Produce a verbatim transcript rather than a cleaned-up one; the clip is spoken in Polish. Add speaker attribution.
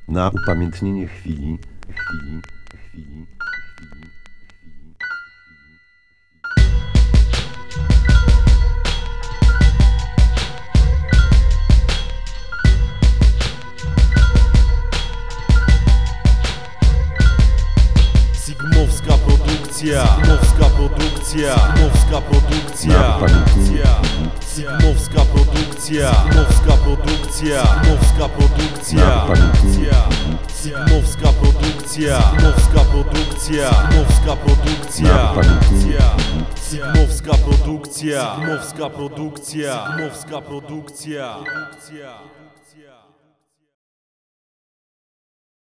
Speaker 1: Na upamiętnienie chwili, chwili, chwili, chwili.
Speaker 2: Sigmowska produkcja, Sigmowska produkcja, Sigmowska produkcja,
Speaker 1: Na upamiętnienie chwili,
Speaker 2: Sigmowska produkcja, Sigmowska produkcja, Sigmowska produkcja,
Speaker 1: na upamiętnienie chwili,
Speaker 2: Sigmowska produkcja, Sigmowska produkcja, Sigmowska produkcja,
Speaker 1: na upamiętnienie chwili,
Speaker 2: Sigmowska produkcja, Sigmowska produkcja, Sigmowska produkcja.